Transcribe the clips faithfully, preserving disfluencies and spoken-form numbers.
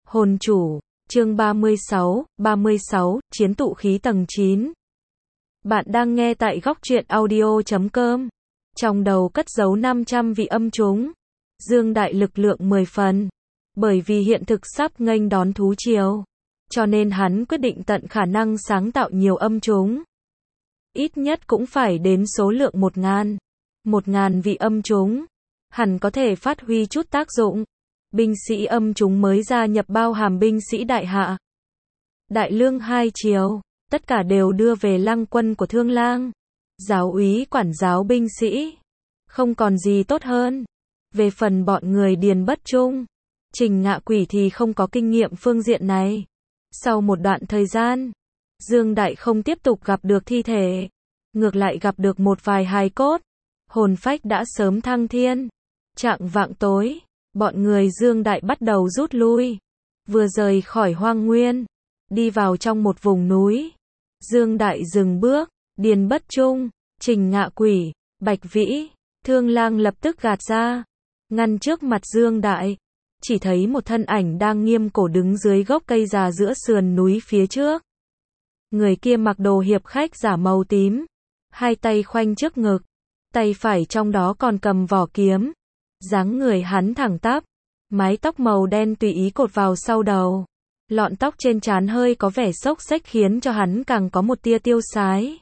Hồn chủ, chương ba mươi sáu, ba mươi sáu, chiến tụ khí tầng chín. Bạn đang nghe tại góc truyện audio chấm com. Trong đầu cất giấu năm trăm vị âm chúng. Dương Đại lực lượng mười phần. Bởi vì hiện thực sắp nghênh đón thú triều, cho nên hắn quyết định tận khả năng sáng tạo nhiều âm chúng. Ít nhất cũng phải đến số lượng một ngàn. Một ngàn vị âm chúng. Hẳn có thể phát huy chút tác dụng. Binh sĩ âm chúng mới gia nhập bao hàm binh sĩ đại hạ, đại lương hai triều, tất cả đều đưa về lăng quân của Thương Lang. Giáo úy quản giáo binh sĩ, không còn gì tốt hơn. Về phần bọn người Điền Bất Trung, Trình Ngạ Quỷ thì không có kinh nghiệm phương diện này. Sau một đoạn thời gian, Dương Đại không tiếp tục gặp được thi thể, ngược lại gặp được một vài hài cốt. Hồn phách đã sớm thăng thiên. Chạng vạng tối, bọn người Dương Đại bắt đầu rút lui. Vừa rời khỏi hoang nguyên, đi vào trong một vùng núi. Dương Đại dừng bước. Điền Bất Trung, Trình Ngạ Quỷ, Bạch Vĩ, Thương Lang lập tức gạt ra, ngăn trước mặt Dương Đại. Chỉ thấy một thân ảnh đang nghiêm cổ đứng dưới gốc cây già giữa sườn núi phía trước. Người kia mặc đồ hiệp khách giả màu tím, hai tay khoanh trước ngực, tay phải trong đó còn cầm vỏ kiếm. Dáng người hắn thẳng tắp, mái tóc màu đen tùy ý cột vào sau đầu. Lọn tóc trên trán hơi có vẻ xốc xếch khiến cho hắn càng có một tia tiêu sái.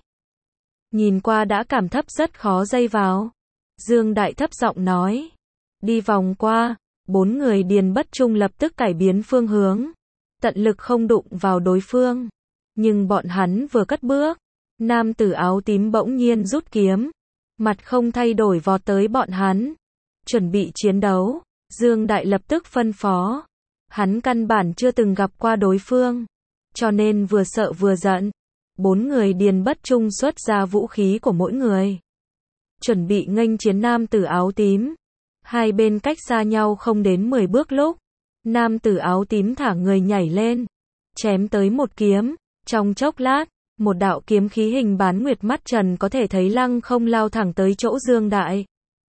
Nhìn qua đã cảm thấp rất khó dây vào. Dương Đại thấp giọng nói. Đi vòng qua, bốn người Điền Bất Trung lập tức cải biến phương hướng. Tận lực không đụng vào đối phương. Nhưng bọn hắn vừa cất bước, nam tử áo tím bỗng nhiên rút kiếm. Mặt không thay đổi vọt tới bọn hắn. Chuẩn bị chiến đấu, Dương Đại lập tức phân phó. Hắn căn bản chưa từng gặp qua đối phương, cho nên vừa sợ vừa giận. Bốn người Điền Bất Trung xuất ra vũ khí của mỗi người, chuẩn bị nghênh chiến nam tử áo tím. Hai bên cách xa nhau không đến mười bước lúc, nam tử áo tím thả người nhảy lên, chém tới một kiếm. Trong chốc lát, một đạo kiếm khí hình bán nguyệt mắt trần có thể thấy lăng không lao thẳng tới chỗ Dương Đại.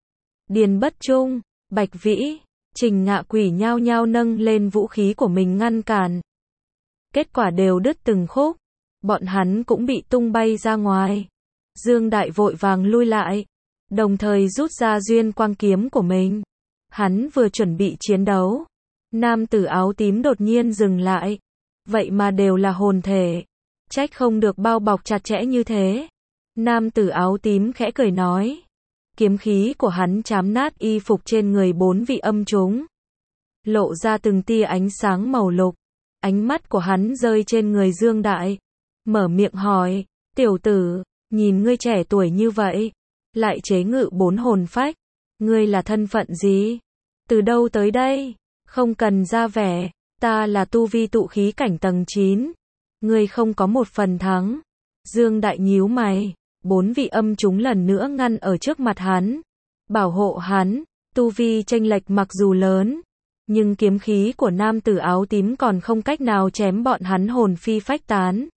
Điền Bất Trung, Bạch Vĩ, Trình Ngạ Quỷ nhao nhao nâng lên vũ khí của mình ngăn cản. Kết quả đều đứt từng khúc, bọn hắn cũng bị tung bay ra ngoài. Dương Đại vội vàng lui lại, đồng thời rút ra duyên quang kiếm của mình. Hắn vừa chuẩn bị chiến đấu, nam tử áo tím đột nhiên dừng lại. Vậy mà đều là hồn thể, trách không được bao bọc chặt chẽ như thế. Nam tử áo tím khẽ cười nói. Kiếm khí của hắn chám nát y phục trên người bốn vị âm chúng, lộ ra từng tia ánh sáng màu lục. Ánh mắt của hắn rơi trên người Dương Đại, mở miệng hỏi, tiểu tử, nhìn ngươi trẻ tuổi như vậy, lại chế ngự bốn hồn phách, ngươi là thân phận gì? Từ đâu tới đây? Không cần ra vẻ, ta là tu vi tụ khí cảnh tầng chín, ngươi không có một phần thắng. Dương Đại nhíu mày. Bốn vị âm chúng lần nữa ngăn ở trước mặt hắn, bảo hộ hắn. Tu vi chênh lệch mặc dù lớn, nhưng kiếm khí của nam tử áo tím còn không cách nào chém bọn hắn hồn phi phách tán.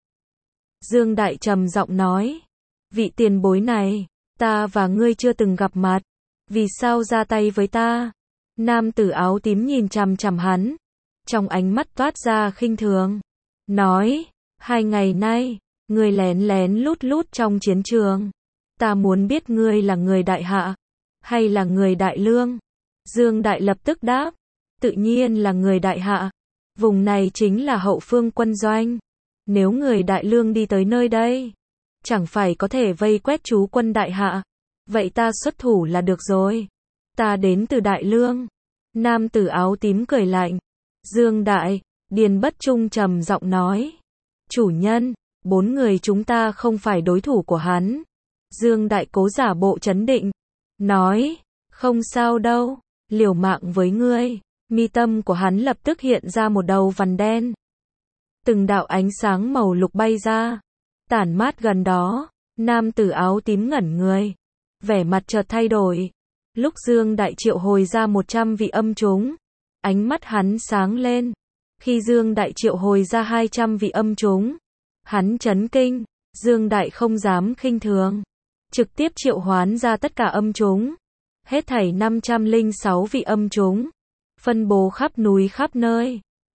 Dương Đại trầm giọng nói, vị tiền bối này, ta và ngươi chưa từng gặp mặt, vì sao ra tay với ta? Nam tử áo tím nhìn chằm chằm hắn, trong ánh mắt toát ra khinh thường, nói, hai ngày nay, ngươi lén lén lút lút trong chiến trường. Ta muốn biết ngươi là người đại hạ, hay là người đại lương? Dương Đại lập tức đáp, tự nhiên là người đại hạ. Vùng này chính là hậu phương quân doanh. Nếu người đại lương đi tới nơi đây, chẳng phải có thể vây quét trú quân đại hạ. Vậy ta xuất thủ là được rồi. Ta đến từ đại lương. Nam tử áo tím cười lạnh. Dương Đại, Điền Bất Trung trầm giọng nói. Chủ nhân, bốn người chúng ta không phải đối thủ của hắn. Dương Đại cố giả bộ trấn định, nói, không sao đâu, liều mạng với ngươi. Mi tâm của hắn lập tức hiện ra một đầu vằn đen. Từng đạo ánh sáng màu lục bay ra, tản mát gần đó. Nam tử áo tím ngẩn người, vẻ mặt chợt thay đổi. Lúc Dương Đại triệu hồi ra một trăm vị âm chúng, ánh mắt hắn sáng lên. Khi Dương Đại triệu hồi ra hai trăm vị âm chúng, hắn chấn kinh. Dương Đại không dám khinh thường, trực tiếp triệu hoán ra tất cả âm chúng. Hết thảy năm trăm lẻ sáu vị âm chúng, phân bố khắp núi khắp nơi.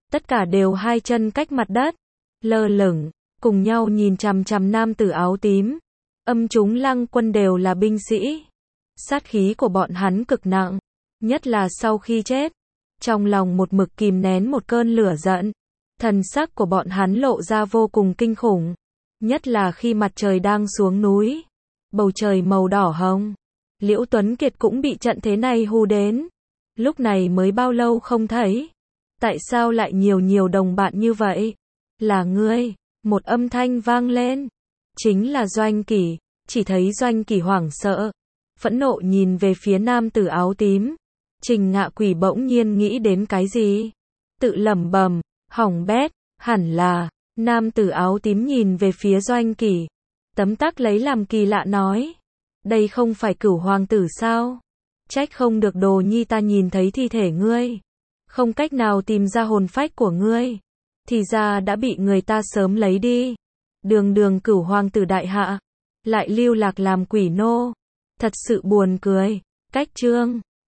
tất cả đều hai chân cách mặt đất, lơ lửng, cùng nhau nhìn chằm chằm nam tử áo tím. Âm chúng Lăng Quân đều là binh sĩ. Sát khí của bọn hắn cực nặng, nhất là sau khi chết. Trong lòng một mực kìm nén một cơn lửa giận. Thần sắc của bọn hắn lộ ra vô cùng kinh khủng. Nhất là khi mặt trời đang xuống núi. Bầu trời màu đỏ hồng. Liễu Tuấn Kiệt cũng bị trận thế này hù đến. Lúc này mới bao lâu không thấy. Tại sao lại nhiều nhiều đồng bạn như vậy? Là ngươi. Một âm thanh vang lên. Chính là Doanh Kỷ. Chỉ thấy Doanh Kỷ hoảng sợ. Phẫn nộ nhìn về phía nam tử áo tím. Trình Ngạ Quỷ bỗng nhiên nghĩ đến cái gì? Tự lẩm bẩm, hỏng bét, hẳn là. Nam tử áo tím nhìn về phía Doanh Kỷ. Tấm tắc lấy làm kỳ lạ nói. Đây không phải Cửu hoàng tử sao? Trách không được Đồ Nhi ta nhìn thấy thi thể ngươi. Không cách nào tìm ra hồn phách của ngươi. Thì ra đã bị người ta sớm lấy đi. Đường đường Cửu hoàng tử đại hạ. Lại lưu lạc làm quỷ nô. Thật sự buồn cười. Cách chương